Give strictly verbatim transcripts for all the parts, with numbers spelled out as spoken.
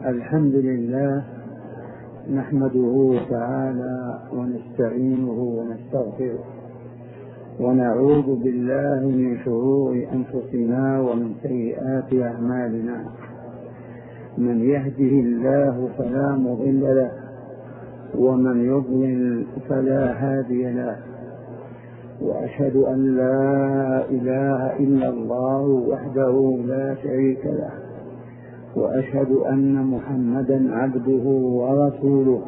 الحمد لله نحمده تعالى ونستعينه ونستغفره ونعوذ بالله من شرور أنفسنا ومن سيئات أعمالنا. من يهده الله فلا مضل له ومن يضلل فلا هادي له، وأشهد أن لا إله إلا الله وحده لا شريك له، وأشهد أن محمدا عبده ورسوله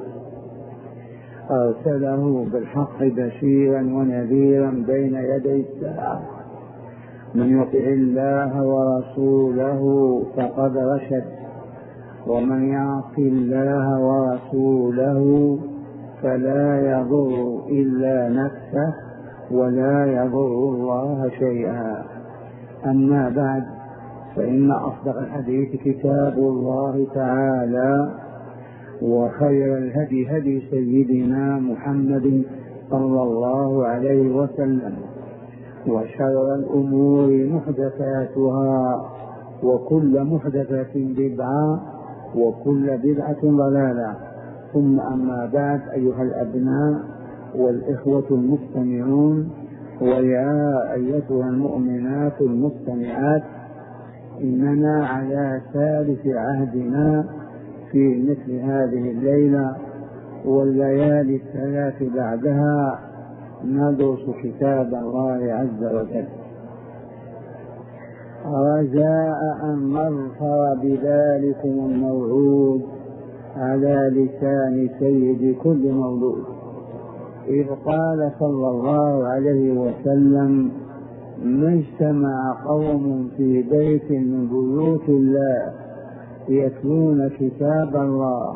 أرسله بالحق بشيرا ونذيرا بين يدي الساعة. من يطع الله ورسوله فقد رشد، ومن يعص الله ورسوله فلا يضر إلا نفسه ولا يضر الله شيئا. أما بعد، فإن أصدق الحديث كتاب الله تعالى، وخير الهدي هدي سيدنا محمد صلى الله عليه وسلم، وشر الأمور محدثاتها، وكل محدثة بدعة، وكل بدعة ضلالة. ثم أما بعد، أيها الأبناء والإخوة المستمعون، ويا أيتها المؤمنات المستمعات، إننا على ثالث عهدنا في مثل هذه الليلة والليالي الثلاث بعدها ندرس كتاب الله عز وجل، رجاء أن نظفر بذلكم الموعود على لسان سيد كل مولود، إذ قال صلى الله عليه وسلم: ما اجتمع قوم في بيت من بيوت الله يتلون كتاب الله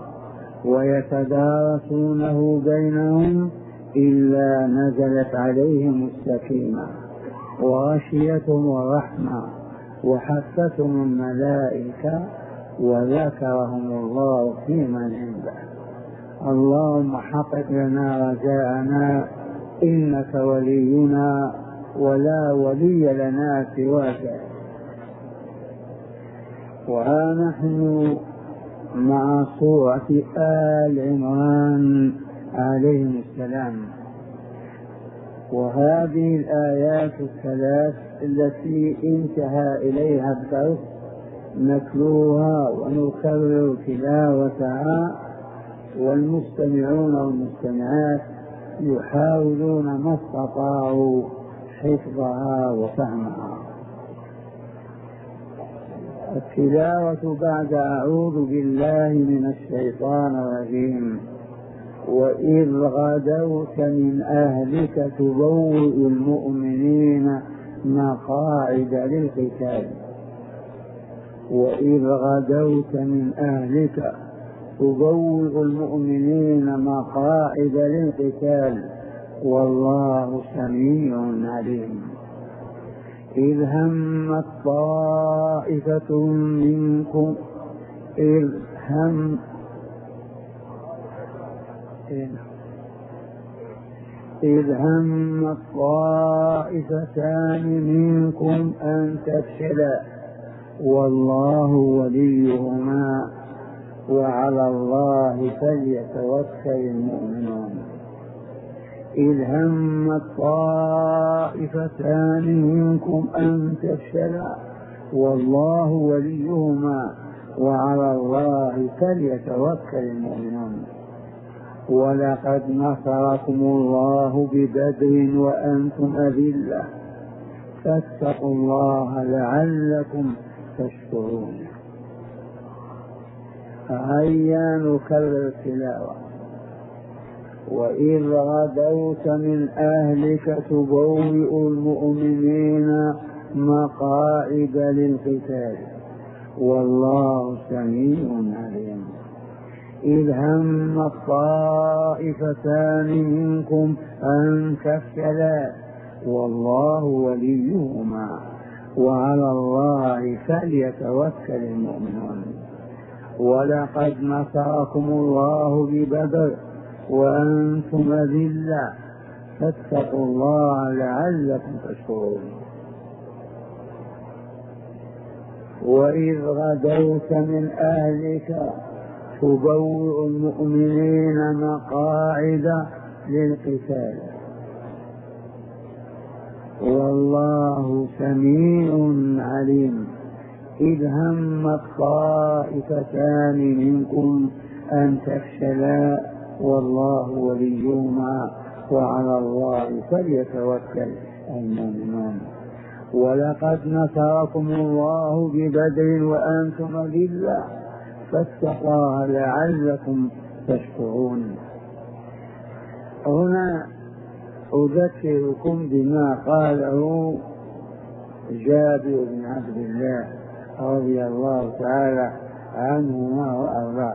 ويتدارسونه بينهم إلا نزلت عليهم السكينة وغشيتهم الرحمة وحفتهم الملائكة وذكرهم الله في من عنده. اللهم حقق لنا رجاءنا، إنك ولينا ولا ولي لنا سواك. وها نحن مع سورة آل عمران عليهم السلام، وهذه الآيات الثلاث التي انتهى إليها الدرس نتلوها ونكرر تلاوتها، والمستمعون والمستمعات يحاولون ما استطاعوا حفظها وفهمها. التلاوة بعد أعوذ بالله من الشيطان الرجيم: وإذ غدوت من أهلك تبوئ المؤمنين مقاعد للقتال. وإذ غدوت من أهلك تبوئ المؤمنين مقاعد للقتال والله سميع عليم. إذ همت طائفة منكم إذ هم إذ همت طائفتان منكم أن تفشلا والله وليهما وعلى الله فليتوكل المؤمنون. إذ همت طائفتان منكم أن تفشلا والله وليهما وعلى الله فليتوكل المؤمنون. ولقد نصركم الله ببدر وأنتم أذلة فاتقوا الله لعلكم تشكرون. هيا نكرر التلاوة: وإذ غدوت من أهلك تبوئ المؤمنين مقاعد للقتال والله سميع عليم. إذ همت طائفتان منكم أن تفشلا والله وليهما وعلى الله فليتوكل المؤمنون. ولقد نصركم الله ببدر وأنتم أذلة فاتقوا الله لعلكم تشكرون. وإذ غدوت من أهلك تبوئ المؤمنين مقاعد للقتال والله سميع عليم. إذ همت طائفتان منكم أن تفشلا والله وليهما وعلى الله فليتوكل المؤمنون. ولقد نصركم الله ببدر وأنتم أذلة فاتقوا الله لعلكم تشكرون. هنا أذكركم بما قاله جابر بن عبد الله رضي الله تعالى عنهما وأرضاه.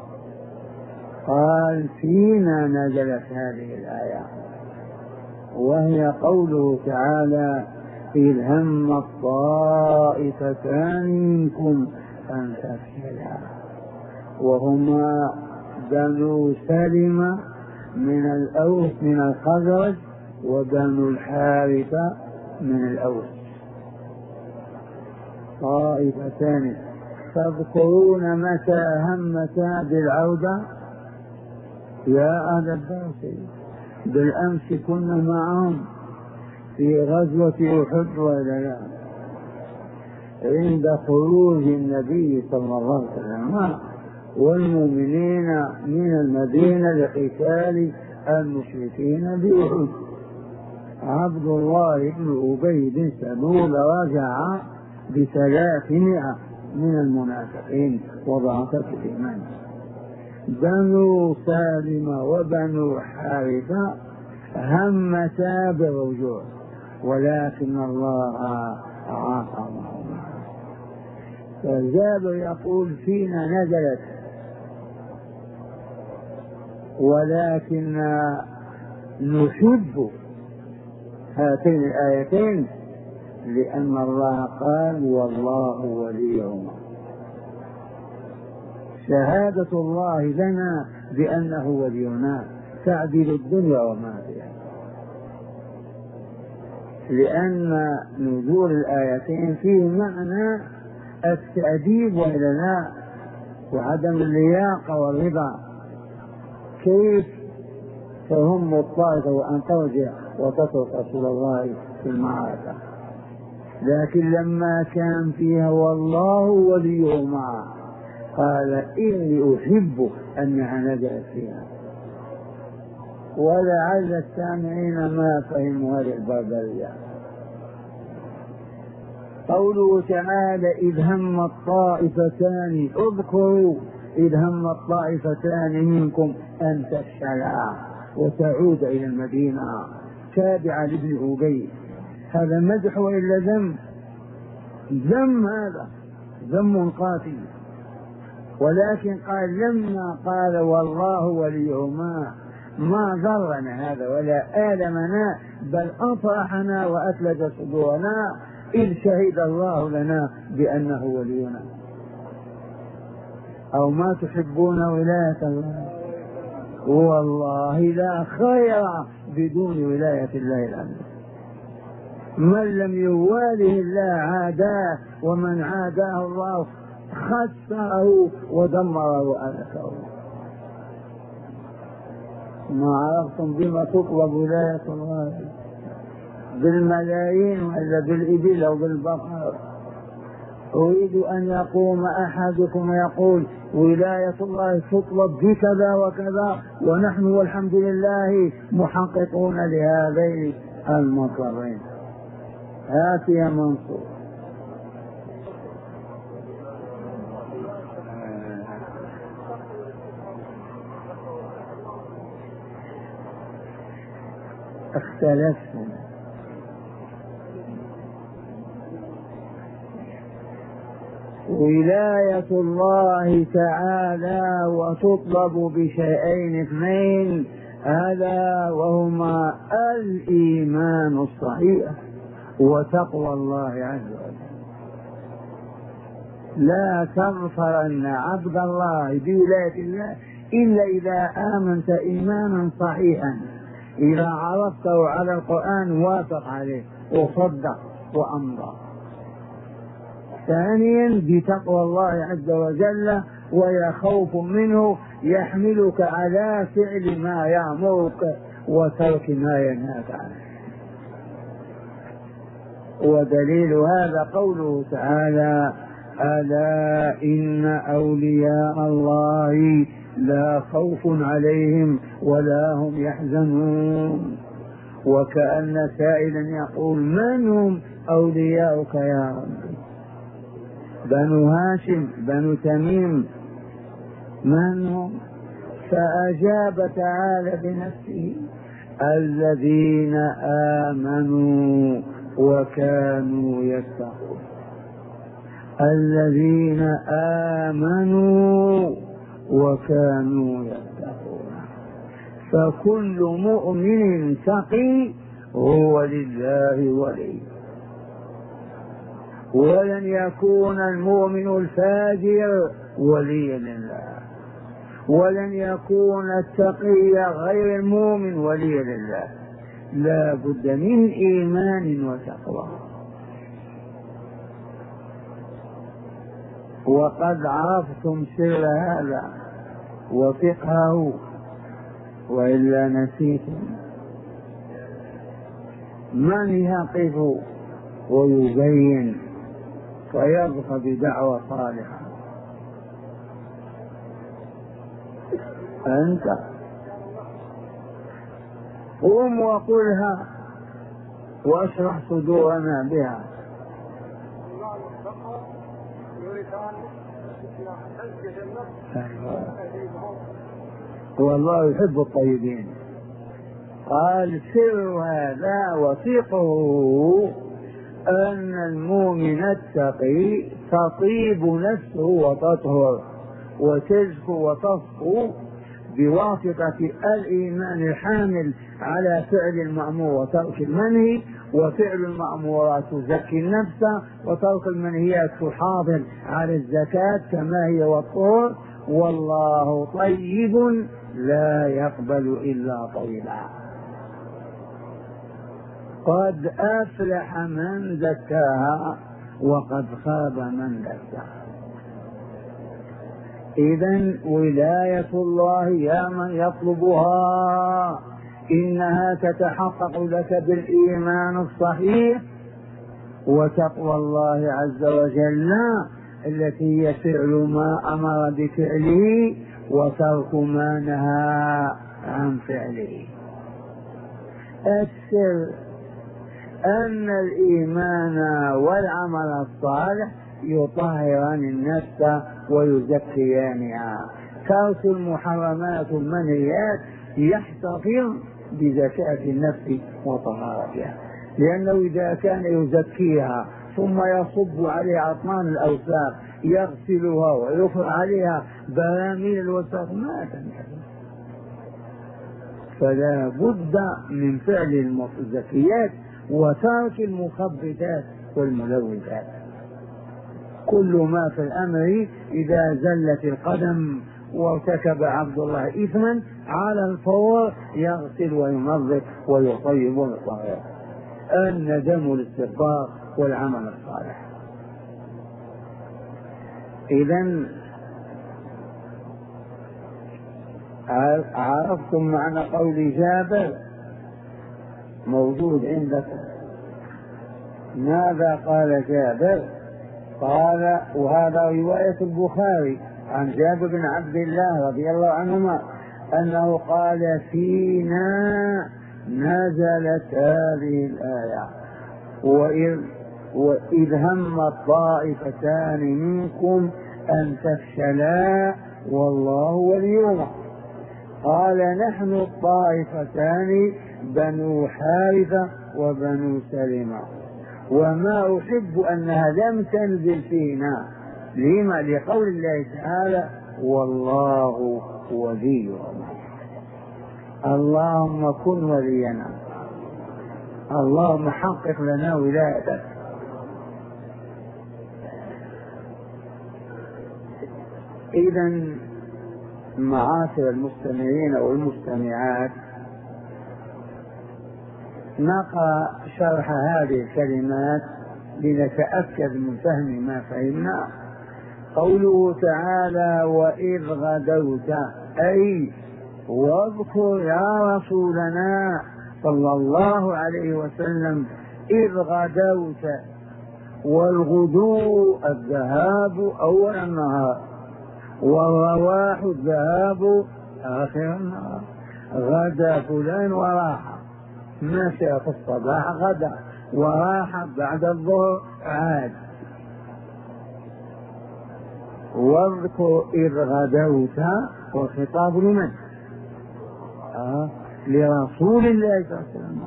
قال: فينا نزلت هذه الآية، وهي قوله تعالى: إذ هم الطائفتان منكم أن تفشلا، وهما بنو سلمة من الأوس من الخزرج وبنو الحارثة من الأوس، طائفتان. تذكرون متى همتا بالعودة يا أهل الدرس؟ بالأمس كنا معهم في غزوة أحد ولا لا؟ عند خروج النبي صلى الله عليه وسلم والمؤمنين من المدينة لقتال المشركين بأحد، عبد الله بن أبي بن سلول رجع بثلاثمائة من المنافقين وضعفة الإيمان. بنو سالمة وبنو حارثة همتا بالرجوع، ولكن الله عاقبهم. فالجابر يقول: فينا نزلت، ولكن نحب هاتين الآيتين لأن الله قال: والله وليهما. شهادة الله لنا بأنه ولينا تعدل الدنيا وما فيها، لأن نزول الآيتين فيه معنى التأديب والإعلاء وعدم اللياقة والرضا. كيف تهم الطائفة وأن ترجع وتترك رسول الله في المعركة؟ لكن لما كان فيها والله وليهما قال: إني أحب أنها نزلت فيها. ولعل السامعين ما فهموا هذه البربرية. قوله تعالى: إذ هم الطائفتان، اذكروا إذ هم الطائفتان منكم أن تفشلا وتعود إلى المدينة تابعة لابن أبي. هذا مدح وإلا ذم؟ ذم، هذا ذم قاتل. ولكن قال لما قال والله وليهما ما ضرنا هذا ولا آلمنا، بل أفرحنا وأثلج صدورنا إذ شهد الله لنا بأنه ولينا. أو ما تحبون ولاية الله؟ والله لا خير بدون ولاية الله الأمر. من لم يواله الله عاداه، ومن عاداه الله خسره ودمره وأهلكه. ما عرفتم بما تطلب ولاية الله؟ بالملايين ولا بالإبل أو بالبقر؟ أريد أن يقوم أحدكم ويقول ولاية الله تطلب بكذا وكذا، ونحن والحمد لله محققون لهذين المطلبين. هات يا منصور. اختلفتم. ولاية الله تعالى وتطلب بشيئين اثنين، ألا وهما الإيمان الصحيح وتقوى الله عز وجل. لا تغفرن عبد الله بولاية الله إلا إذا آمنت إيمانا صحيحا، إذا عرفته على القرآن وافق عليه وصدق وأمضى. ثانيا بتقوى الله عز وجل ويا خوف منه يحملك على فعل ما يأمرك وترك ما ينهاك عنه. ودليل هذا قوله تعالى: ألا إن أولياء الله لا خوف عليهم ولا هم يحزنون. وكأن سائلا يقول: من هم أولياؤك يا رب؟ بنو هاشم، بنو تميم، من هم؟ فأجاب تعالى بنفسه: الذين آمنوا وكانوا يتقون. الذين آمنوا وكانوا يتقون. فكل مؤمن تقي هو لله ولي، ولن يكون المؤمن الفاجر وليا لله، ولن يكون التقي غير المؤمن وليا لله. لا بد من إيمان وتقوى. وقد عرفتم سر هذا وفقهه، وإلا نسيتم. من يقف ويبين فيبقى بدعوة صالحة؟ أنت قم وقلها واشرح صدورنا بها. والله يحب الطيبين. قال: سر هذا وثيقه أن المؤمن التقي تطيب نفسه وتطهر وتزكو وتصفو بواسطة الإيمان الحامل على فعل المأمور وترك المنهي، وفعل المأمورات تزكي النفس، وترك المنهيات تحافظ على الزكاة كما هي والطهر. والله طيب لا يقبل إلا طيبا. قد أفلح من زكاها وقد خاب من دساها. إذن ولاية الله يا من يطلبها إنها تتحقق لك بالإيمان الصحيح وتقوى الله عز وجل التي هي فعل ما أمر بفعله وترك ما نهى عن فعله. السر أن الإيمان والعمل الصالح يطهران النفس ويزكيانها. ترك المحرمات والمنهيات يحتفظ بزكاة النفس وطهارتها، لأنه إذا كان يزكيها ثم يصب عليها أطنان الأوساخ يغسلها ويفرغ عليها براميل الوسخ ما تنتهي. فلا بد من فعل الزكيات وترك المخبثات والملوثات. كل ما في الأمر إذا زلت القدم وارتكب عبد الله إثما على الفور يغسل وينظف ويطيب ويطهر. الندم الاستغفار والعمل الصالح. إذن عرفتم معنى قول جابر موجود عندكم. ماذا قال جابر؟ قال، وهذا رواية البخاري عن جابر بن عبد الله رضي الله عنهما أنه قال: فينا نزلت هذه الآية وإذ, وإذ هم الطائفتان منكم أن تفشلا والله وليهما. قال: نحن الطائفتان بنو حارثة وبنو سلمة، وما أحب أنها لم تنزل فينا. لما؟ لقول الله تعالى: والله وليهما. اللهم كن ولينا، اللهم حقق لنا ولايتك. إذن معاشر المستمعين والمستمعات، نقرأ شرح هذه الكلمات لنتأكد من فهم ما فهمنا، قوله تعالى وإذ غدوت، أي واذكر يا رسولنا صلى الله عليه وسلم إذ غدوت، والغدو الذهاب أول النهار، والرواح الذهاب آخر النهار. غدا فلان وراح، مشى في الصباح غدا، وراح بعد الظهر عاد. واذكر إذ غدوت، والخطاب لمن؟ آه لرسول الله صلى الله عليه وسلم.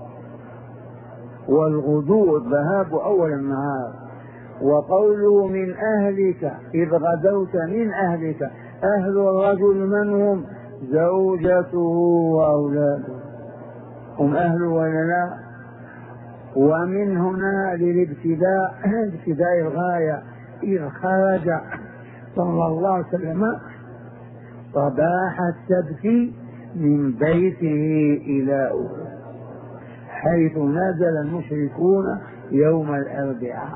والغدو الذهاب أول النهار. وقوله من أهلك، إذ غدوت من أهلك، أهل الرجل من هم؟ زوجته وأولاده هم أهل ولا لا؟ ومن هنا للابتداء، ابتداء الغاية، إذ خرج صلى الله عليه وسلم صباح السبت من بيته إلى أحد، حيث نزل المشركون يوم الأربعاء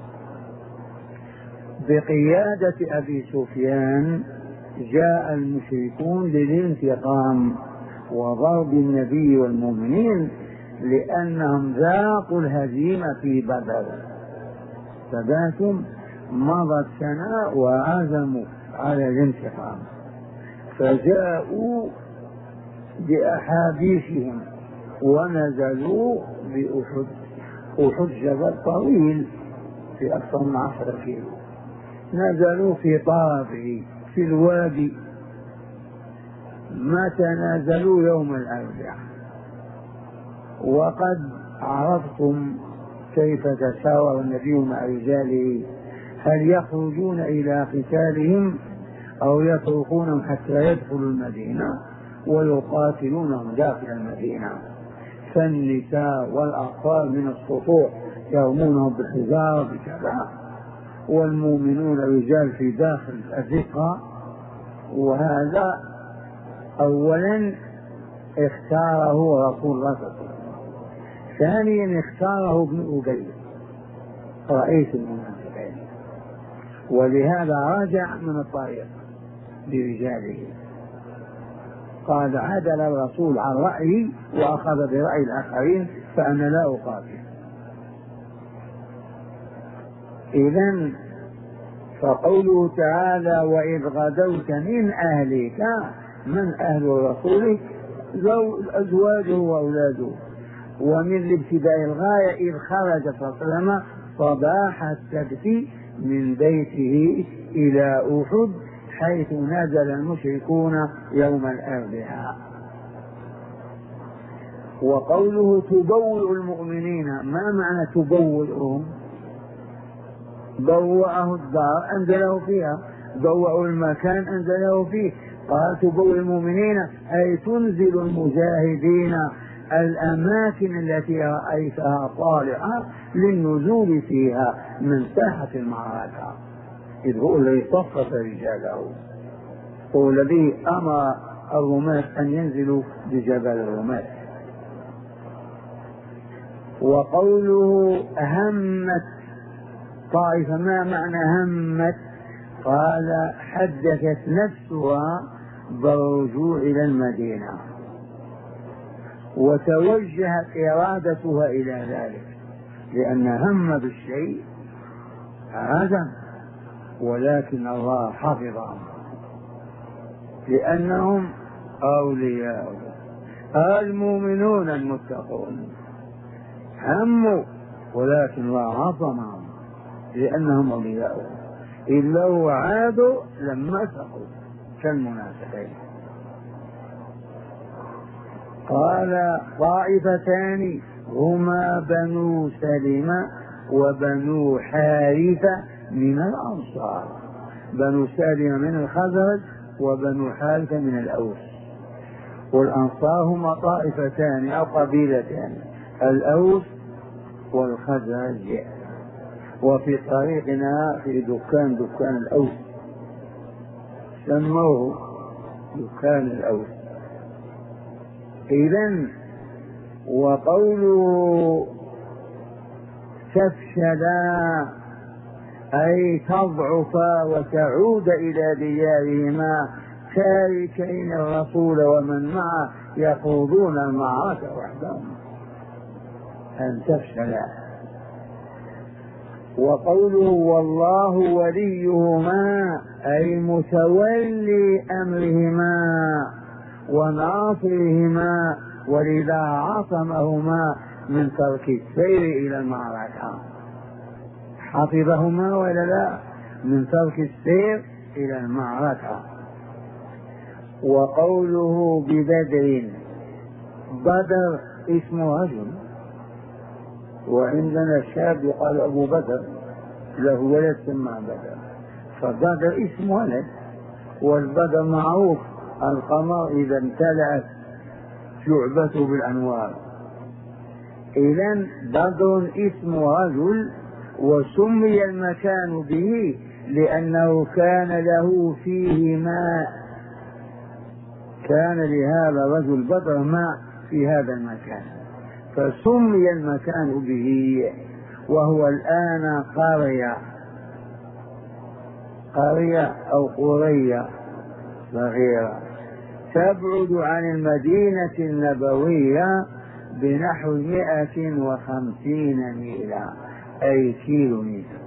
بقيادة أبي سفيان. جاء المشركون للانتقام وضرب النبي والمؤمنين، لأنهم ذاقوا الهزيمة في بدر، فباتم مضت سنة وعزموا على الانتقام، فجاءوا بأحاديثهم ونزلوا بأحد. أحد جبل طويل في أكثر من عشرة كيلو، نزلوا في طرفه في الوادي. متى نزلوا؟ يوم الأربعاء. وقد عرفتم كيف تشاور النبي مع رجاله، هل يخرجون إلى قتالهم أو يتركونهم حتى يدخلوا المدينة ويقاتلونهم داخل المدينة. فالنساء والأطفال من السطوح يرمونهم بالحجارة بكذا، والمؤمنون الرجال في داخل الرقة. وهذا أولا اختاره رسول الله صلى الله عليه وسلم، ثانيا اختاره ابن أبي رئيس المنافقين، ولهذا رجع من الطريق برجاله. قال عدل الرسول عن رأيي وأخذ برأي الآخرين فأنا لا أقاتل. إذن فقوله تعالى وإذ غدوت من أهلك، من أهل الرسول؟ أزواجه وأولاده. ومن الابتداء الغاية إذ خرج صلى الله عليه وسلم صباح السبت من بيته إلى أحد، حيث نزل المشركون يوم الأربعاء. وقوله تبوئ المؤمنين، ما معنى تبوئهم؟ بوأه الدار أنزله فيها، بوأوا المكان أنزله فيه. قال تبوئ المؤمنين أي تنزل المجاهدين الأماكن التي رأيتها صالحة للنزول فيها من ساحة المعركة. إذ هو الذي صفف رجاله، هو الذي أمر الرماة أن ينزلوا بجبل الرماة. وقوله همت طائفة، ما معنى همت؟ قال حدثت نفسها بالرجوع إلى المدينة وتوجهت إرادتها إلى ذلك، لأن هم بالشيء عزم، ولكن الله حفظهم لأنهم أولياء المؤمنون المتقون. هموا ولكن الله عظمهم لأنهم أولياء، إلا لو عادوا لما سقوا كالمنافقين. قال طائفتان هما بنو سلمة وبنو حارثة من الأنصار، بنو سلمة من الخزرج وبنو حارثة من الأوس. والأنصار هما طائفتان أو قبيلتان، الأوس والخزرج. وفي طريقنا في دكان دكان الأوس سموه دكان الأوس. إذن وقوله تفشلا أي تضعفا وتعود إلى ديارهما تاركين الرسول ومن معه يخوضون المعركة وحدهم، أن تفشلا. وقوله والله وليهما أي متولي أمرهما وناصرهما، ولذا عصمهما من ترك السير إلى المعركة، حفظهما ولا لا من ترك السير إلى المعركة. وقوله ببدر، بدر اسم رجل، وعندنا الشاب يقال أبو بدر له ولد سمى بدر، فبدر اسم ولد، والبدر معروف القمر إذا امتلأت شعبته بالأنوار. إذن بدر اسم رجل، وسمي المكان به لأنه كان له فيه ماء، كان لهذا الرجل بدر ماء في هذا المكان فسمي المكان به. وهو الآن قرية، قرية أو قرية صغيرة تبعد عن المدينة النبوية بنحو مئة وخمسين ميلا أي كيلو متر.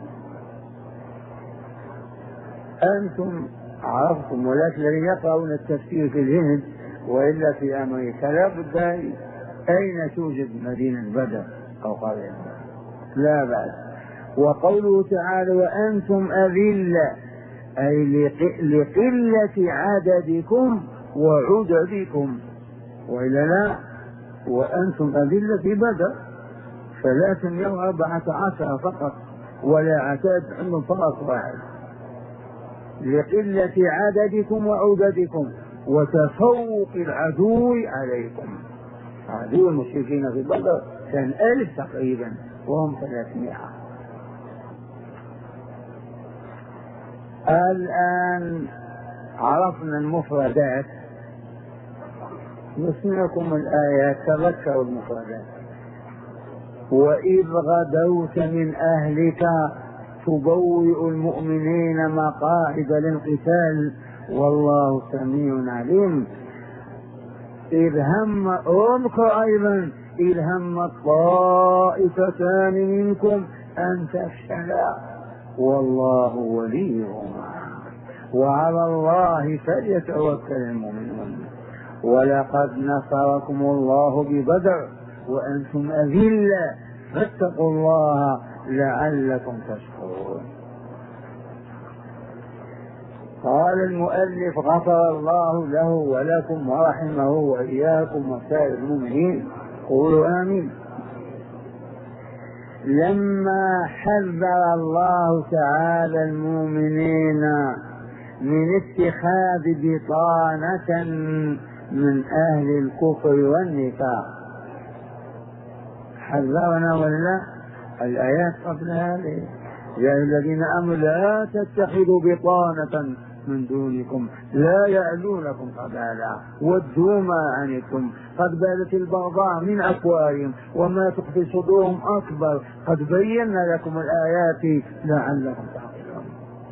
أنتم عرفتم، ولكن الذين يقرؤون التفسير في الهند وإلا في أمريكا لا بد أين توجد مدينة بدر أو قرية، لا بأس. وقوله تعالى وأنتم أذلة أي لقلة عددكم وعددكم، وإلا لا، وأنتم أذلة في بدر ثلاث يوم أربعة عشر فقط، ولا عتاد عندهم فرق واحد، لقلة عددكم وعددكم وتفوق العدو عليكم. عدو المشركين في بدر كان ألف تقريبا وهم ثلاثمائة. الآن عرفنا المفردات، نسمعكم الآيات تذكروا المفردات. وإذ غدوت من أهلك تبوئ المؤمنين مقاعد للقتال والله سميع عليم. إذ هم اذكر أيضا إذ هم الطائفتان منكم أن تفشلا والله وليهما وعلى الله فليتوكل المؤمنون. ولقد نصركم الله ببدر وأنتم أذلة فاتقوا الله لعلكم تشكرون. قال المؤلف غفر الله له ولكم ورحمه وإياكم وسائر المؤمنين، قولوا آمين. لما حذر الله تعالى المؤمنين من اتخاذ بطانة من أهل الكفر والنفاق، حذرنا ولا الآيات قبل هذه يا الذين آمنوا لا تتخذوا بطانة من دونكم لا يألونكم خبالا ودوا ما عنتم قد بدت البغضاء من أفواههم وما تخفي صدورهم أكبر قد بينا لكم الآيات لعلكم تعقلون.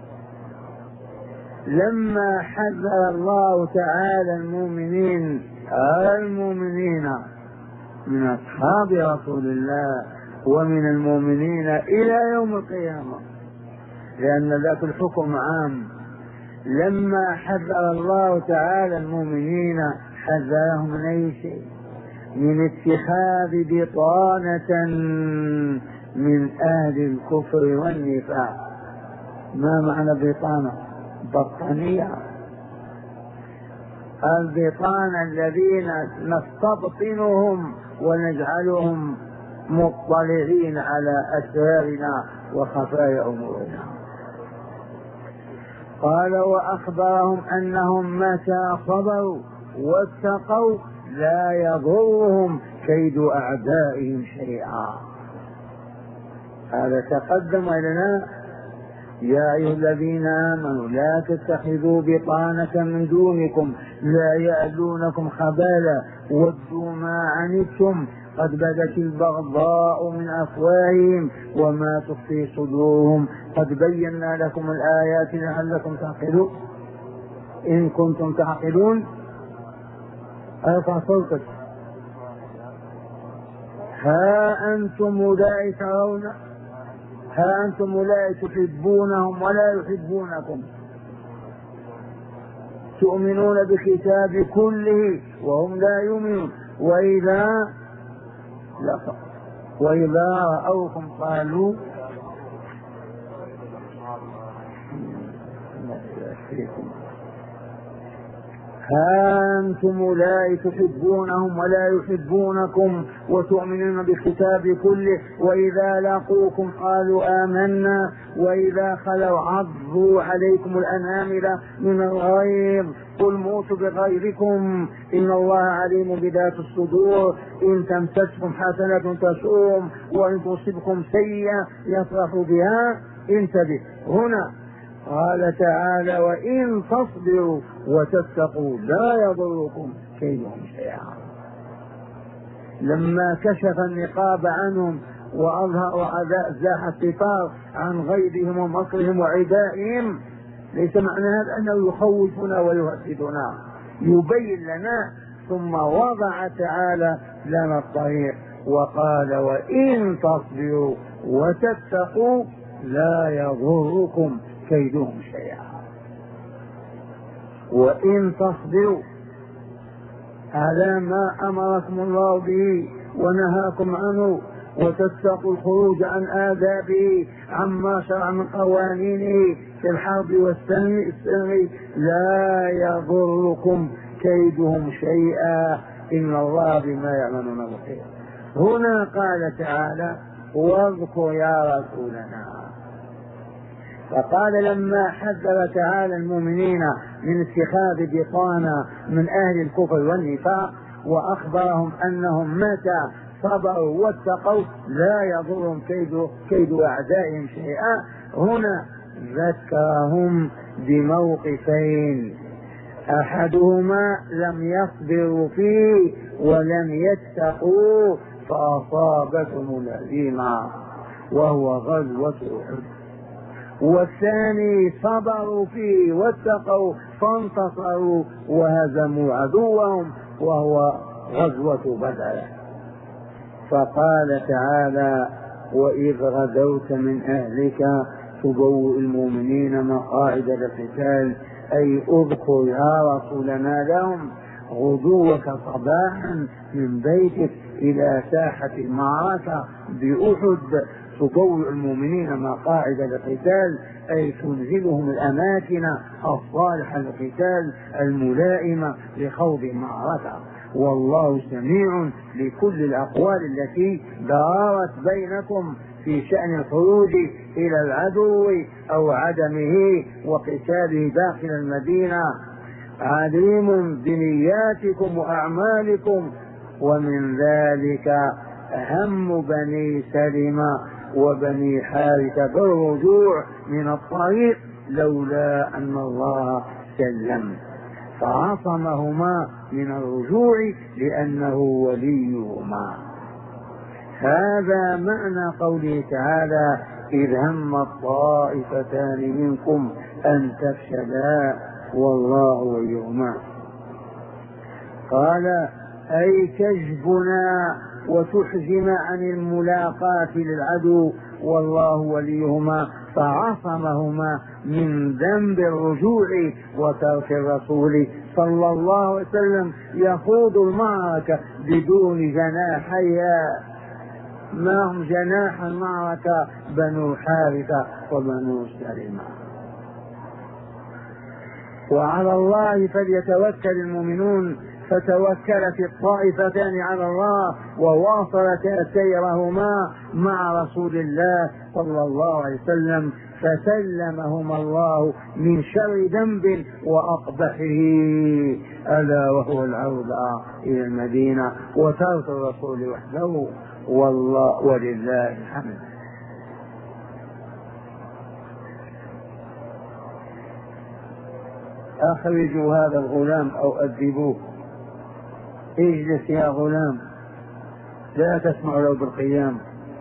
لما حذر الله تعالى المؤمنين المؤمنين من أصحاب رسول الله ومن المؤمنين إلى يوم القيامة، لأن ذاك الحكم عام. لما حذر الله تعالى المؤمنين حذرهم من أي شيء؟ من اتخاذ بطانة من أهل الكفر والنفاق. ما معنى بطانة؟ بطانية، البطانة الذين نستبطنهم ونجعلهم مطلعين على أسرارنا وخفايا أمورنا. قال وأخبرهم أنهم متى صبروا واتقوا لا يضرهم كيد أعدائهم شيئا. هذا تقدم لنا. يا أيها الذين آمنوا لا تتخذوا بطانة من دونكم لا يألونكم خبالا ودوا ما عنتم قد بدت البغضاء من أفواههم وما تخفي صدورهم قد بينا لكم الآيات لعلكم تعقلون. إن كنتم تعقلون ارفع صوتك. ها أنتم أولئك ترون ها أنتم أولئك تحبونهم ولا يحبونكم تؤمنون بالكتاب كله وهم لا يؤمنون وإذا لا وإذا رأوكم قالوا ها أنتم أولئك تحبونهم ولا يحبونكم وتؤمنون بالكتاب كله وإذا لاقوكم قالوا آمنا وإذا خلوا عضوا عليكم الأنامل من الغيظ قل موتوا بغيظكم إن الله عليم بذات الصدور إن تمسسكم حسنة تسؤهم وإن تصبكم سيئة يفرحوا بها. انتبه هنا قال تعالى وإن تصبروا وتتقوا لا يضركم كيدهم شيئا. لما كشف النقاب عنهم وأظهر زاح الستار عن غيظهم ومكرهم وعدائهم ليس معنى هذا أنه يخوفنا ويهددنا، يبين لنا. ثم وضع تعالى لنا الطريق وقال وإن تصبروا وتتقوا لا يضركم كيدهم شيئا. وإن تصبروا على ما أمركم الله به ونهاكم عنه وتتقوا الخروج عن آدابه عما شرع من قوانينه في الحرب والسلم لا يضركم كيدهم شيئا إن الله بما يعملون بصير. هنا قال تعالى واذكر يا رسولنا. فقال لما حذر تعالى المؤمنين من اتخاذ بطانة من أهل الكفر والنفاق وأخبرهم أنهم متى صبروا واتقوا لا يضرهم كيد, كيد أعدائهم شيئا، هنا ذكرهم بموقفين أحدهما لم يصبروا فيه ولم يتقوا فأصابتهم الهزيمة وهو غزوة أحد، والثاني صبروا فيه واتقوا فانتصروا وهزموا عدوهم وهو غزوة بدر. فقال تعالى وإذ غدوت من أهلك تبوئ المؤمنين مقاعد للقتال، أي اذكر يا رسولنا لهم غدوك صباحا من بيتك إلى ساحة المعركة بأحد تبوئ المؤمنين مقاعد للقتال، أي تنزلهم الأماكن الصالحة للقتال الملائمة لخوض المعركة. والله سميع لكل الأقوال التي دارت بينكم في شأن الخروج إلى العدو أو عدمه وقتاله داخل المدينة، عليم بنياتكم وأعمالكم. ومن ذلك هم بني سلمة وبني حارثة بالرجوع من الطريق لولا أن الله سلم فعصمهما من الرجوع لأنه وليهما. هذا معنى قوله تعالى إذ هم الطائفتان منكم أن تفشلا والله وليهما. قال أي تجبنا وتحزم عن الملاقاة للعدو والله وليهما، فعصمهما من ذنب الرجوع وترك الرسول صلى الله عليه وسلم يخوض المعركة بدون جناحيها. ما هم جناح المعركة؟ بنو حارثة وبنو سلمة. وعلى الله فليتوكل المؤمنون، فتوكل في الطائفتان على الله وواصلتا سيرهما مع رسول الله صلى الله عليه وسلم فسلمهما الله من شر ذنب وأقبحه ألا وهو العودة إلى المدينة وترك الرسول وحده والله ولله الحمد. أخرجوا هذا الغلام أو أدبوه. اجلس يا غلام لا تسمع له بالقيام.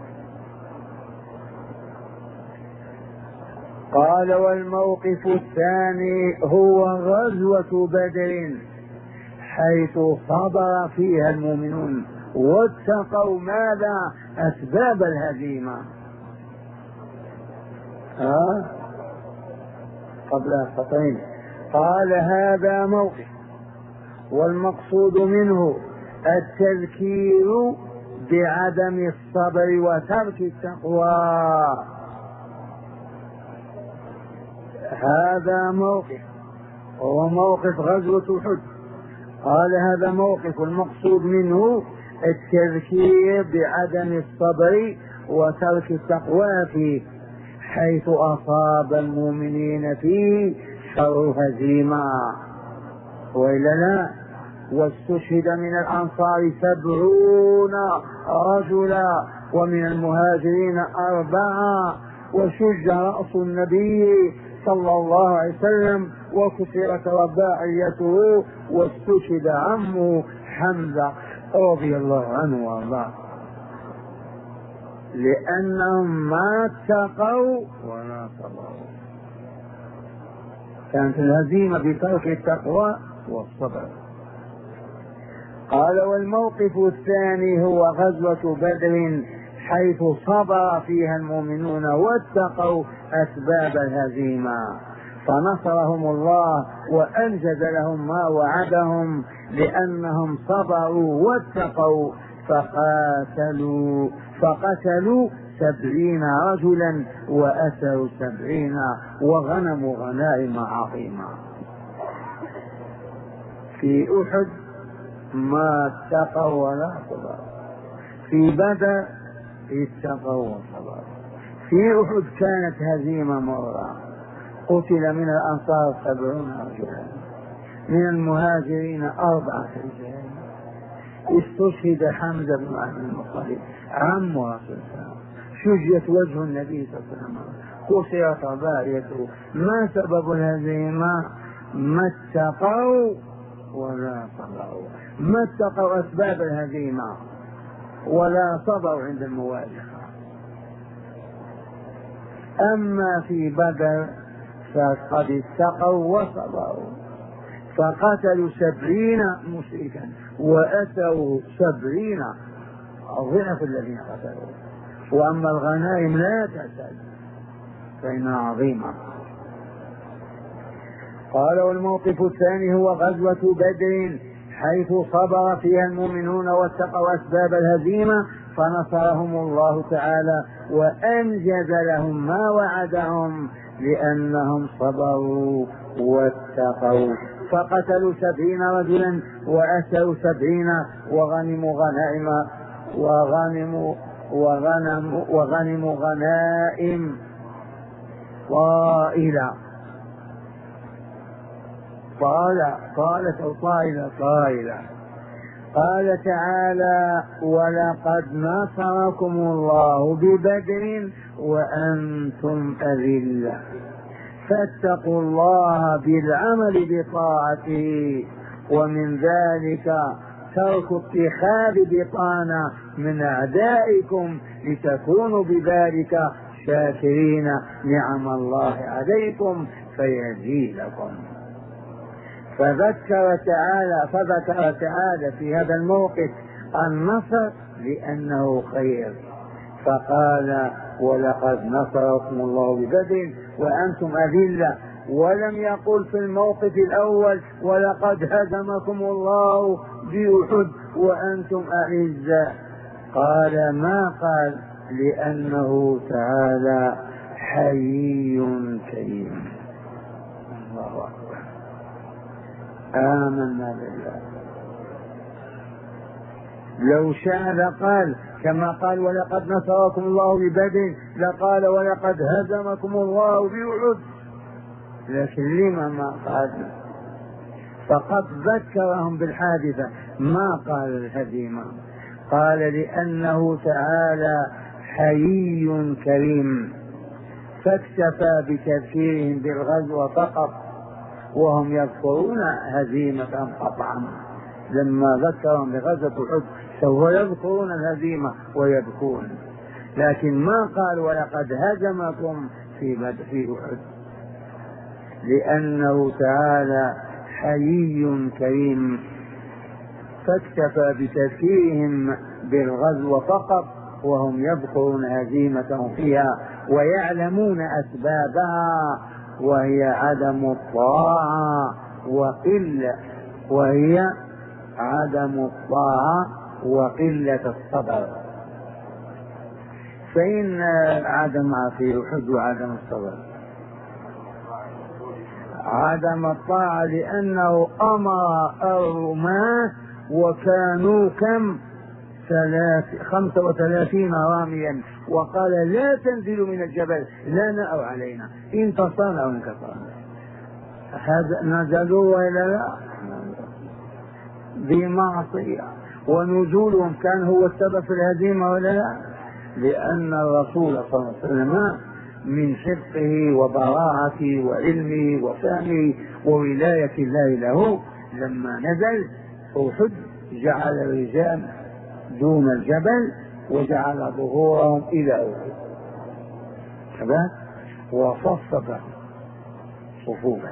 قال والموقف الثاني هو غزوة بدر حيث صبر فيها المؤمنون واتقوا ماذا؟ أسباب الهزيمة. ها قبل سطرين قال هذا موقف والمقصود منه التذكير بعدم الصبر وترك التقوى. هذا موقف وهو موقف غزوة أحد. قال هذا موقف المقصود منه التذكير بعدم الصبر وترك التقوى فيه حيث أصاب المؤمنين فيه شر هزيمة وإلا لا. واستشهد من الأنصار سبعون رجلا ومن المهاجرين أربعة وشج رأس النبي صلى الله عليه وسلم وكسرت رباعيته واستشهد عمه حمزة رضي الله عنه وارضاه لأنهم ما اتقوا ولا صبروا. كانت الهزيمة بترك التقوى والصبر. قال والموقف الثاني هو غزوة بدر حيث صبر فيها المؤمنون واتقوا أسباب الهزيمة فنصرهم الله وأنجز لهم ما وعدهم لأنهم صبروا واتقوا فقاتلوا فقتلوا سبعين رجلا وأسروا سبعين وغنموا غنائم عظيمة. في أحد ما اتقوا ولا صبروا، في بدر اتقوا وصبروا. في أحد كانت هزيمة مرة، قتل من الأنصار سبعون رجلا، من المهاجرين أربعة رجال، استشهد حمزة بن عبد المطلب عم رسول الله، شجت وجه النبي صلى الله عليه وسلم، كسرت رباعيته. ما سبب الهزيمة؟ ما اتقوا ولا صبروا، ما اتقوا أسباب الهزيمة ولا صبروا عند المواجهة. أما في بدر فقد اتقوا وصبروا فقتلوا سبعين مشركا وأتوا سبعين ضعف الذين قتلوا. وأما الغنائم لا تسأل فإنها عظيمة. قال والموقف الثاني هو غزوة بدر حيث صبر فيها المؤمنون واتقوا أسباب الهزيمة فنصرهم الله تعالى وأنجز لهم ما وعدهم لأنهم صبروا واتقوا فقتلوا سبعين رجلا وأسروا سبعين وغنموا غنائم وغنموا وغنموا وغنموا غنائم طائلة. قال قالت أو طائلة طائلة. قال تعالى ولقد نصركم الله ببدر وأنتم أذلة فاتقوا الله بالعمل بطاعته ومن ذلك ترك اتخاذ بطانة من أعدائكم لتكونوا بذلك شاكرين نعم الله عليكم فيزيدكم. فذكر تعالى فذكر تعالى في هذا الموقف النصر لأنه خير فقال ولقد نصركم الله ببدر وأنتم أذلة، ولم يقل في الموقف الأول ولقد هزمكم الله بأحد وأنتم أعزة. قال ما قال لأنه تعالى حيي كريم. الله أكبر. آمنا بالله. لو شاء لقال كما قال ولقد نصركم الله ببدر لقال ولقد هزمكم الله بأحد، لكن لما ما قال؟ فقد ذكرهم بالحادثة ما قال الهزيمة. قال لأنه تعالى حيي كريم فاكتفى بتذكيرهم بالغزو فقط وهم يذكرون هزيمة قطعا. لما ذكرهم بغزوة أحد سوف يذكرون الهزيمة ويبكون، لكن ما قال ولقد هزمكم في بدر في أحد، لأنه تعالى حيي كريم، فاكتفى بتذكيرهم بالغزو فقط وهم يذكرون هزيمتهم فيها ويعلمون أسبابها، وهي عدم الطاعة وقلة وهي عدم الطاعة وقلة الصبر. فإن عدم في أحد وعدم الصبر عدم الطاعة، لأنه أمر الرماة وكانوا كم ثلاث خمسة وثلاثين راميا، وقال لا تنزلوا من الجبل لنا أو علينا، انتصرنا أو انكسرنا. هذا نزلوا وإلا لا بمعصية، ونزولهم كان هو السبب في الهزيمة ولا لا؟ لأن الرسول صلى الله عليه وسلم من حفظه وبراعته وعلمه وفهمه وولاية الله له لما نزل أحد جعل الرجال دون الجبل وجعل ظهورهم إلى أحد كذا وصفف صفوفا،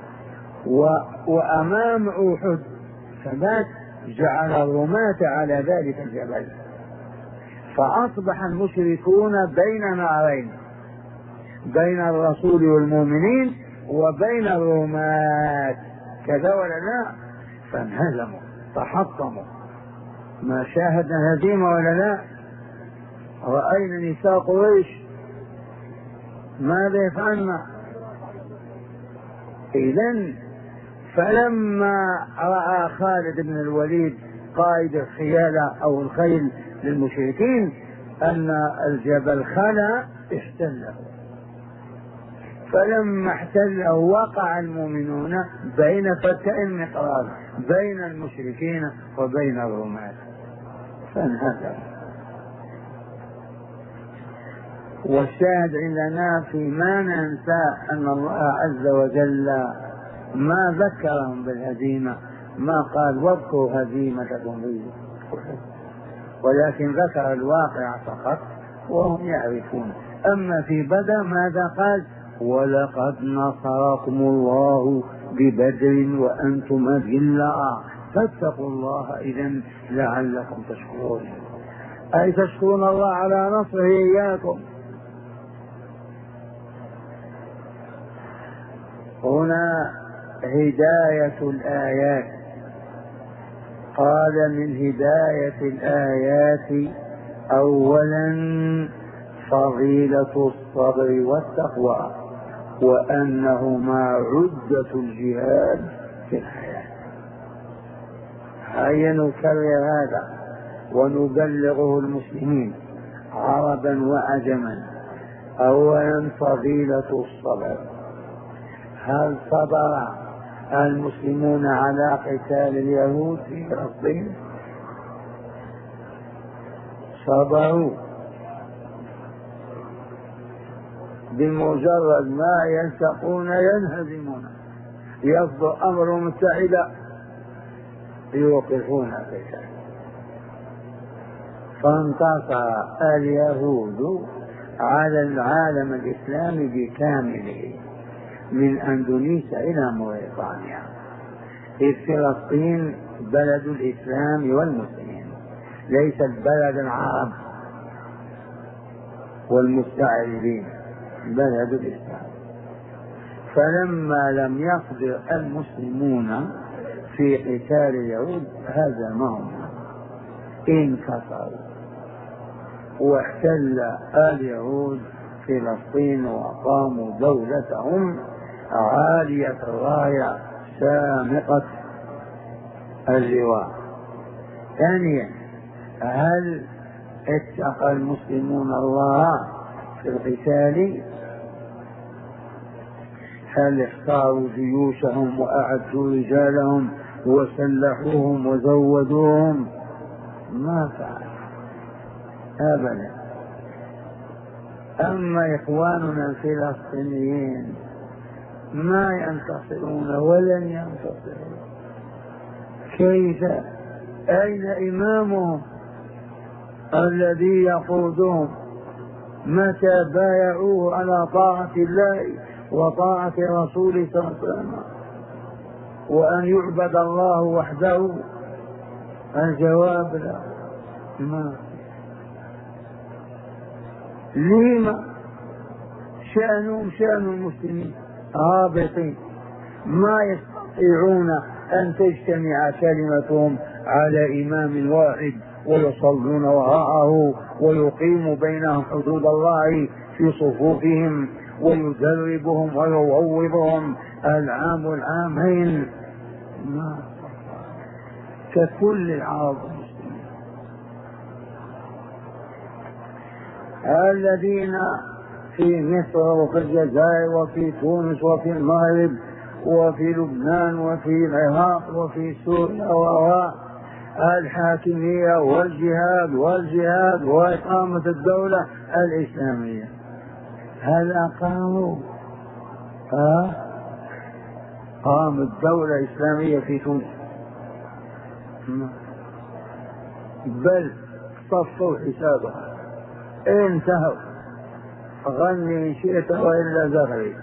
وأمام أحد ثبات جعل الرماة على ذلك الجبل، فأصبح المشركون بين نارين، بين الرسول والمؤمنين وبين الرماة كذا ولا لا؟ فانهزموا تحطموا. ما شاهدنا هزيمة ولا لا؟ رأينا نساء قريش ماذا يفعلنا؟ إذن فلما رأى خالد بن الوليد قائد الخيالة أو الخيل للمشركين أن الجبل خلا احتله، فلما احتله وقع المؤمنون بين فتاء المقراض بين المشركين وبين الرماة فانهزموا. والشاهد عندنا فيما ننسى أن الله عز وجل ما ذكرهم بالهزيمة، ما قال واذكروا هزيمتكم به، ولكن ذكر الواقع فقط وهم يعرفون. أما في بدر ماذا قال؟ ولقد نصركم الله ببدر وأنتم أذلة فاتقوا الله إذن لعلكم تشكرون، أي تشكرون الله على نصره إياكم. هنا هداية الآيات، قال من هداية الآيات أولا فضيلة الصبر والتقوى، وأنهما عدة الجهاد في الحياة. هيا نكرر هذا ونبلغه المسلمين عربا وعجما. أولا فضيلة الصبر، هل صبر المسلمون على قتال اليهود في فلسطين؟ صبروا، بمجرد ما يلتقون ينهزمون، يصدر أمر متحدة يوقفون القتال. فانتصر اليهود على العالم الإسلامي بكامله من أندونيسيا إلى موريتانيا، إذ فلسطين بلد الإسلام والمسلمين، ليست بلد العرب والمستعربين، بلد الإسلام. فلما لم يقدر المسلمون في قتال اليهود هزمهم، انكسروا، واحتل اليهود فلسطين وقاموا دولتهم عالية الراية سامقة اللواء. ثانيا، هل اتقى المسلمون الله في القتال؟ هل اختاروا جيوشهم وأعدوا رجالهم وسلحوهم وزودوهم؟ ما فعل أبدا. أما إخواننا الفلسطينيين ما ينتصرون ولن ينتصرون. كيف؟ أين إمامهم الذي يقودهم متى بايعوه على طاعة الله وطاعة رسوله صلى الله عليه وسلم وأن يعبد الله وحده؟ الجواب لا. ما لما شأنهم شأن المسلمين هابطين، ما يستطيعون أن تجتمع كلمتهم على إمام واحد ويصلون وراءه ويقيم بينهم حدود الله في صفوفهم ويدربهم ويعوضهم العام والعامين ككل العرب المسلمين الذين في مصر وفي الجزائر وفي تونس وفي المغرب وفي لبنان وفي العراق وفي سوريا وراء الحاكمية والجهاد والجهاد وإقامة الدولة الإسلامية. هل أقاموا؟ ها؟ قامت دولة إسلامية في تونس، بل صفوا حسابها، انتهوا، غني إن شئت وإلا زغري.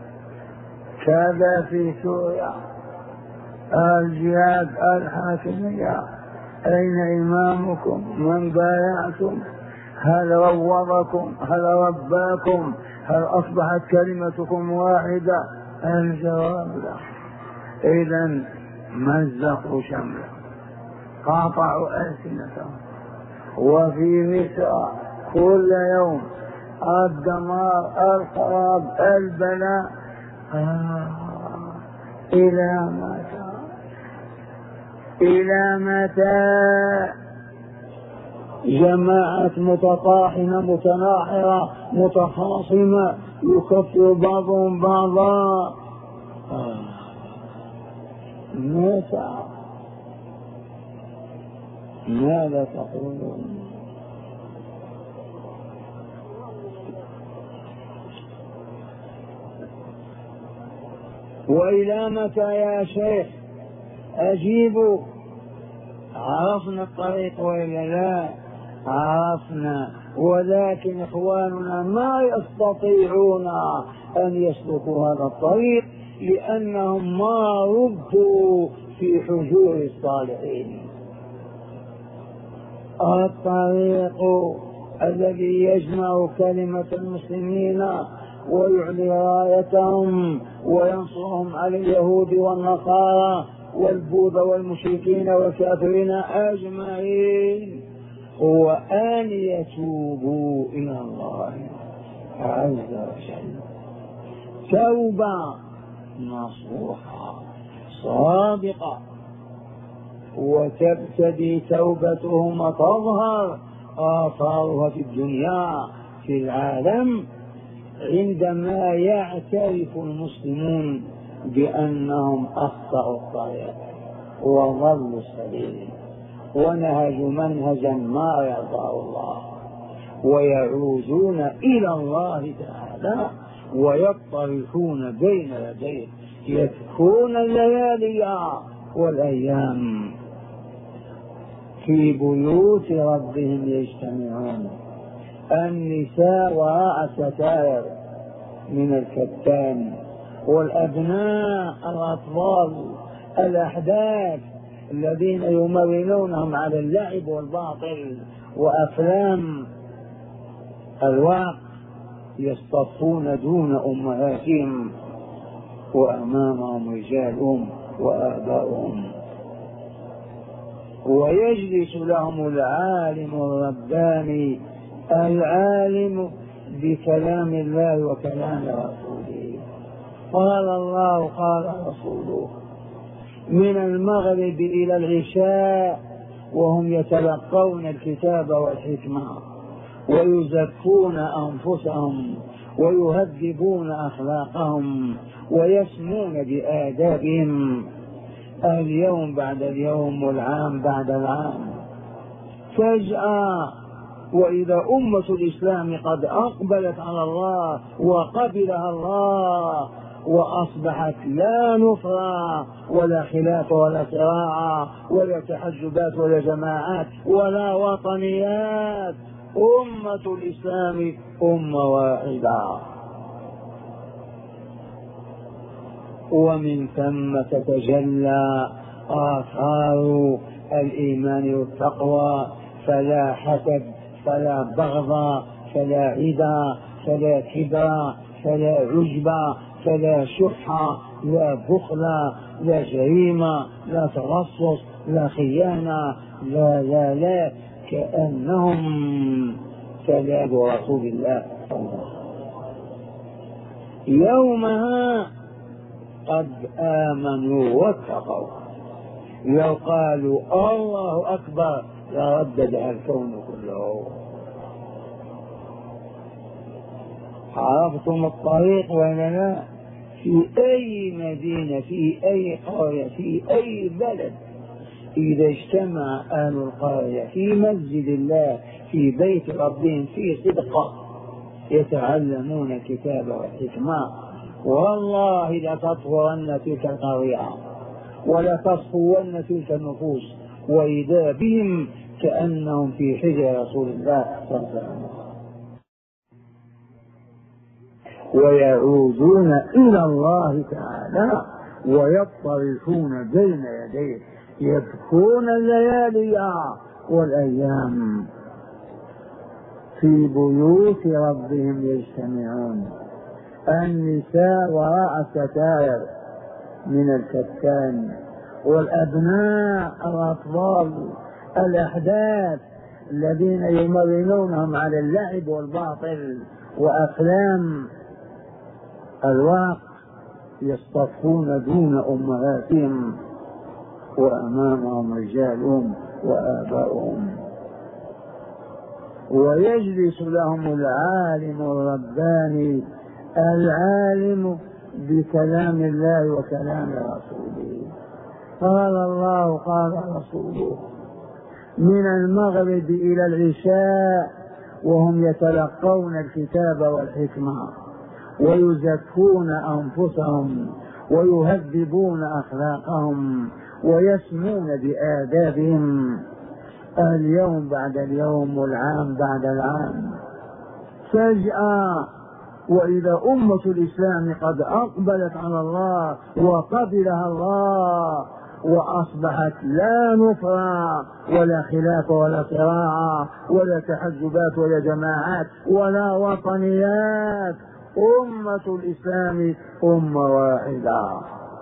كذا في سوريا الجهاد الحاكمية، أين إمامكم؟ من بايعتم؟ هل روضكم؟ هل رباكم؟ هل أصبحت كلمتكم واحدة؟ الجواب لا. إذن مزقوا شمله، قاطعوا ألسنتهم. وفي مصر كل يوم الدمار، الخراب، البلاء. آه. إلى متى؟ إلى متى؟ جماعة متطاحنة متناحرة متخاصمة يكفر بعضهم بعضا. آه. متى؟ ماذا تقولون؟ وإلى متى يا شيخ؟ أجيبوا. عرفنا الطريق وإلا لا؟ عرفنا، ولكن إخواننا ما يستطيعون أن يسلكوا هذا الطريق لأنهم ما ردوا في حجور الصالحين. الطريق الذي يجمع كلمة المسلمين ويعلي رايتهم وينصرهم على اليهود والنصارى والبوذ والمشركين والكافرين أجمعين هو أن يتوبوا إلى الله عز وجل توبة نصوحة صادقة، وتبتدي توبتهم وتظهر آثارها في الدنيا في العالم عندما يعترف المسلمون بأنهم أخطأوا الطريق وضلوا السبيل ونهجوا منهجا ما يرضاه الله، ويعودون إلى الله تعالى ويطرحون بين يديه، يذكرون الليالي والأيام في بيوت ربهم يجتمعون، النساء وراء ستائر من الكتان، والأبناء الأطفال الأحداث الذين يمرنونهم على اللعب والباطل وأفلام الواقع يصطفون دون أمهاتهم وأمامهم رجالهم وآباؤهم، ويجلس لهم العالم الرباني العالم بكلام الله وكلام رسوله. قال الله قال رسوله من المغرب إلى العشاء وهم يتلقون الكتاب والحكمة ويزكون أنفسهم ويهذبون أخلاقهم ويسمون بآدابهم اليوم بعد اليوم والعام بعد العام. فجأة وإذا أمة الإسلام قد أقبلت على الله وقبلها الله وأصبحت لا نصرة ولا خلاف ولا صراع ولا تحزبات ولا جماعات ولا وطنيات. أمة الإسلام أمة واحدة. ومن ثم تتجلى آثار الإيمان والتقوى، فلا حسد، فلا بغض، فلا عدا، فلا كبر، فلا عجب، فلا شح، لا بخل، لا جريمة، لا ترصص، لا خيانة، لا لا لا كأنهم كلاب رسول الله صلى الله عليه وسلم. يومها قد آمنوا واتقوا. لو قالوا الله أكبر لرددها الكون كله. عرفتم الطريق ولا لا؟ في أي مدينة، في أي قرية، في أي بلد، إذا اجتمع أهل القرية في مسجد الله في بيت ربهم في صدقة يتعلمون الكتاب والحكمة، والله لتطهرن تلك القرية ولتصفون تلك النفوس، وإذا بهم كأنهم في حجر رسول الله صلى الله عليه وسلم. ويعودون إلى الله تعالى ويضطرفون بين يديه يبكون الليالي والأيام في بيوت ربهم يجتمعون. النساء وراء الستائر من الكتان، والأبناء الأطفال الأحداث الذين يمرنونهم على اللعب والباطل وأفلام الواقع يصطفون دون أمهاتهم وأمامهم رجالهم وآباؤهم، ويجلس لهم العالم الرباني العالم بكلام الله وكلام رسوله. قال الله قال رسوله من المغرب إلى العشاء وهم يتلقون الكتاب والحكمة ويزكون أنفسهم ويهذبون أخلاقهم ويسمون بآدابهم اليوم بعد اليوم والعام بعد العام. فجأة وإذا أمة الإسلام قد أقبلت على الله وقبلها الله وأصبحت لا نفرة ولا خلاف ولا صراع ولا تحزبات ولا جماعات ولا وطنيات، أمة الإسلام أمة واحدة.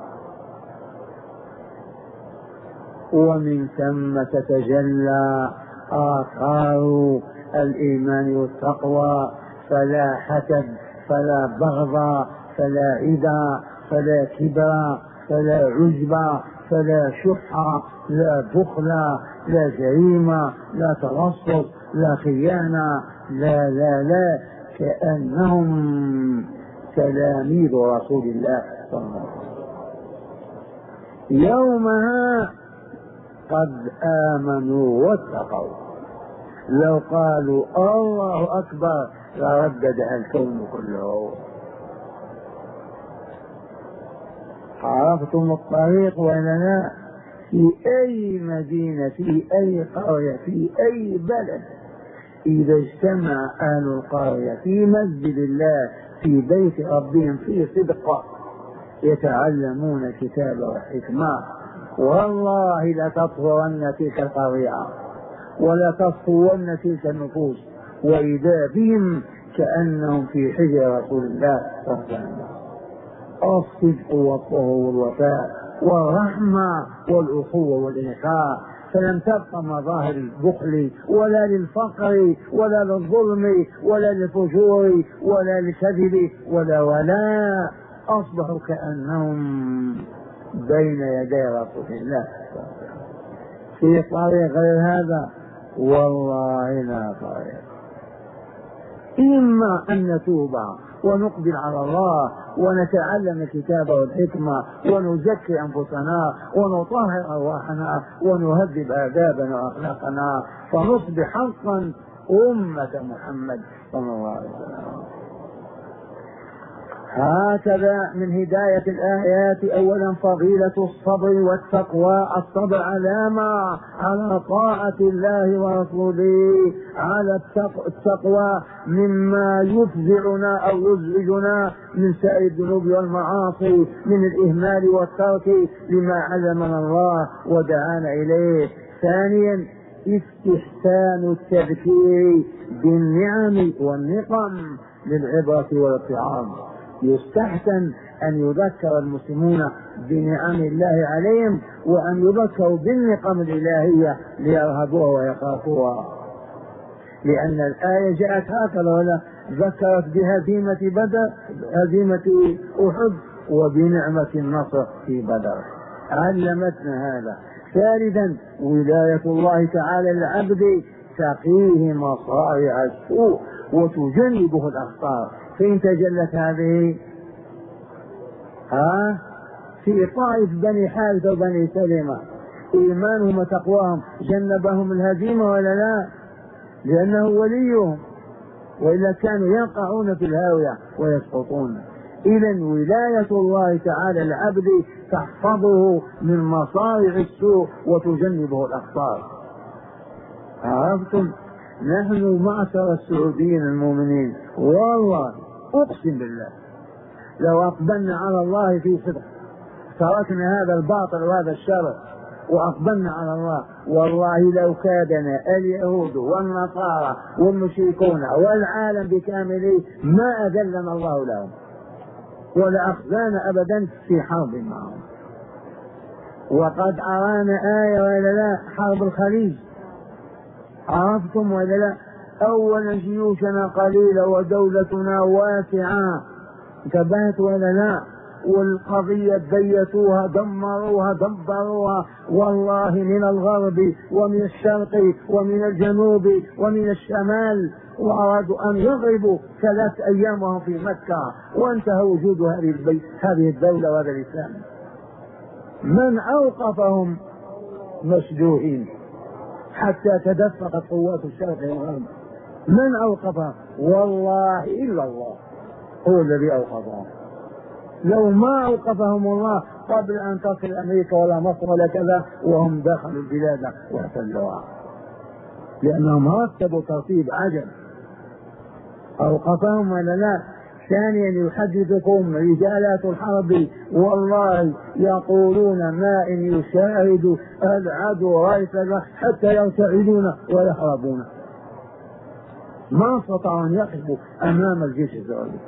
ومن ثم تتجلى آثار الإيمان والتقوى، فلا حسد، فلا بغض، فلا عدا، فلا كبر، فلا عجب، فلا شح، لا بخل، لا جريمة، لا ترصص، لا خيانة، لا لا لا كأنهم تلاميذ رسول الله صلى الله عليه وسلم. يومها قد آمنوا واتقوا. لو قالوا الله أكبر لرددها الكون كله. عرفتم الطريق ولا لا؟ في أي مدينة، في أي قرية، في أي بلد، إذا اجتمع أهل القرية في مسجد الله في بيت ربهم في صدقة يتعلمون الكتاب والحكمة، والله لتطهرن تلك القرية ولا تصفون تلك النفوس، وإذا بهم كأنهم في حجر رسول الله صلى الله عليه وسلم. الصدق والطهر والوفاء والرحمة والأخوة والإخاء، فلم تبق مظاهر البخل ولا للفقر ولا للظلم ولا للفجور ولا للكذب ولا ولا أصبحوا كأنهم بين يدي رسول الله. في طريق غير هذا والله لا طريق. إما أن نتوب ونقبل على الله ونتعلم الكتاب والحكمة ونزكي أنفسنا ونطهر أرواحنا ونهذب آدابنا وأخلاقنا فنصبح حقا أمة محمد صلى الله عليه وسلم. هكذا من هداية الآيات أولا فضيلة الصبر والتقوى. الصبر علامة على طاعة الله ورسوله، على التقوى مما يفزعنا أو يزعجنا من سائر الذنوب والمعاصي، من الإهمال والترك لما علمنا الله ودعانا إليه. ثانيا استحسان التذكير بالنعم والنقم للعبرة والاتعاظ. يستحسن أن يذكر المسلمون بنعم الله عليهم، وأن يذكروا بالنقم الإلهية ليرهبوها ويخافوها، لأن الآية جاءت هكذا ولا ذكرت بهزيمة بدر، هزيمة أحد، وبنعمة النصر في بدر، علمتنا هذا. ثالثا ولاية الله تعالى للعبد تقيه مصارع السوء وتجنبه الأخطار. فإن تجلت هذه ها في طائف بني حارثة وبني سلمة، إيمانهم وتقواهم جنبهم الهزيمة ولا لا؟ لأنه وليهم، وإلا كانوا يقعون في الهاوية ويسقطون. إذا ولاية الله تعالى العبد تحفظه من مصارع السوء وتجنبه الأخطار. عرفتم؟ نحن معشر السعوديين المؤمنين والله أقسم بالله لو أقبلنا على الله في صدق، تركنا هذا الباطل وهذا الشر وأقبلنا على الله، والله لو كادنا اليهود والنصارى والمشركون والعالم بكامله ما أذلنا الله لهم ولا أخزانا أبدا في حرب معهم. وقد أرانا آية ولا لا؟ حرب الخليج، عرفتم ولا لا؟ أولا جيوشنا قليلة ودولتنا واسعة، انتبهت ولا لا؟ والقضية بيتوها دمروها دبروها والله من الغرب ومن الشرق ومن الجنوب ومن الشمال، وأرادوا أن يضربوا ثلاث أيام وهم في مكة، وانتهى وجود هذه البيت هذه الدولة وهذا الإسلام. من أوقفهم؟ مشجوعين حتى تدفقت قوات الشرق والغرب. من أوقفهم؟ والله إلا الله هو الذي أوقفهم. لو ما أوقفهم الله قبل أن تصل أمريكا ولا مصر ولا كذا وهم داخل البلاد واحتلوها، لأنهم رتبوا ترتيب عجب. أوقفهم ولا لا؟ ثانيا يحدثكم رجالات الحرب والله يقولون ما إن يشاهد العدو رأيت حتى يرتعدون ويهربون، ما استطاعوا أن يقفوا أمام الجيش السعودي.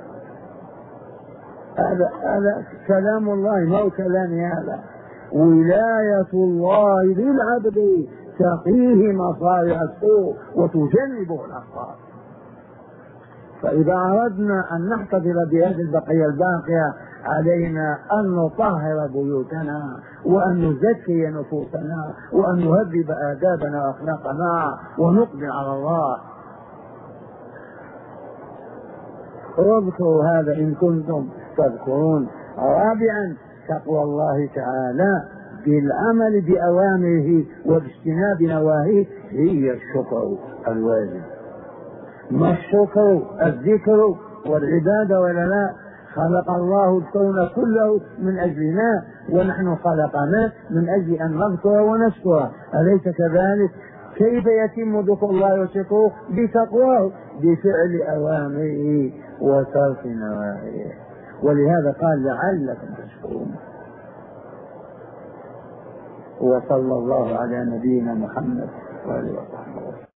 هذا هذا كلام الله ما هو كلامي. هذا ولاية الله للعبد تقيه مصارع السوء وتجنبه الأخطار. فإذا أردنا أن نحتفظ بهذه البقية الباقية علينا أن نطهر بيوتنا وأن نزكي نفوسنا وأن نهذب آدابنا وأخلاقنا ونقبل على الله. اذكروا هذا إن كنتم تذكرون. رابعا تقوى الله تعالى بالعمل بأوامره واجتناب نواهيه هي الشكر الواجب. ما الشكر؟ الذكر والعبادة ولا لا؟ خلق الله الكون كله من أجلنا ونحن خلقناه من أجل أن نذكر ونشكره، أليس كذلك؟ كيف يتم ذكر الله وشكره؟ بتقواه، بفعل أوامره وترك نواهيه. ولهذا قال لعلكم تشكرون. وصلى الله على نبينا محمد وآله وصحبه.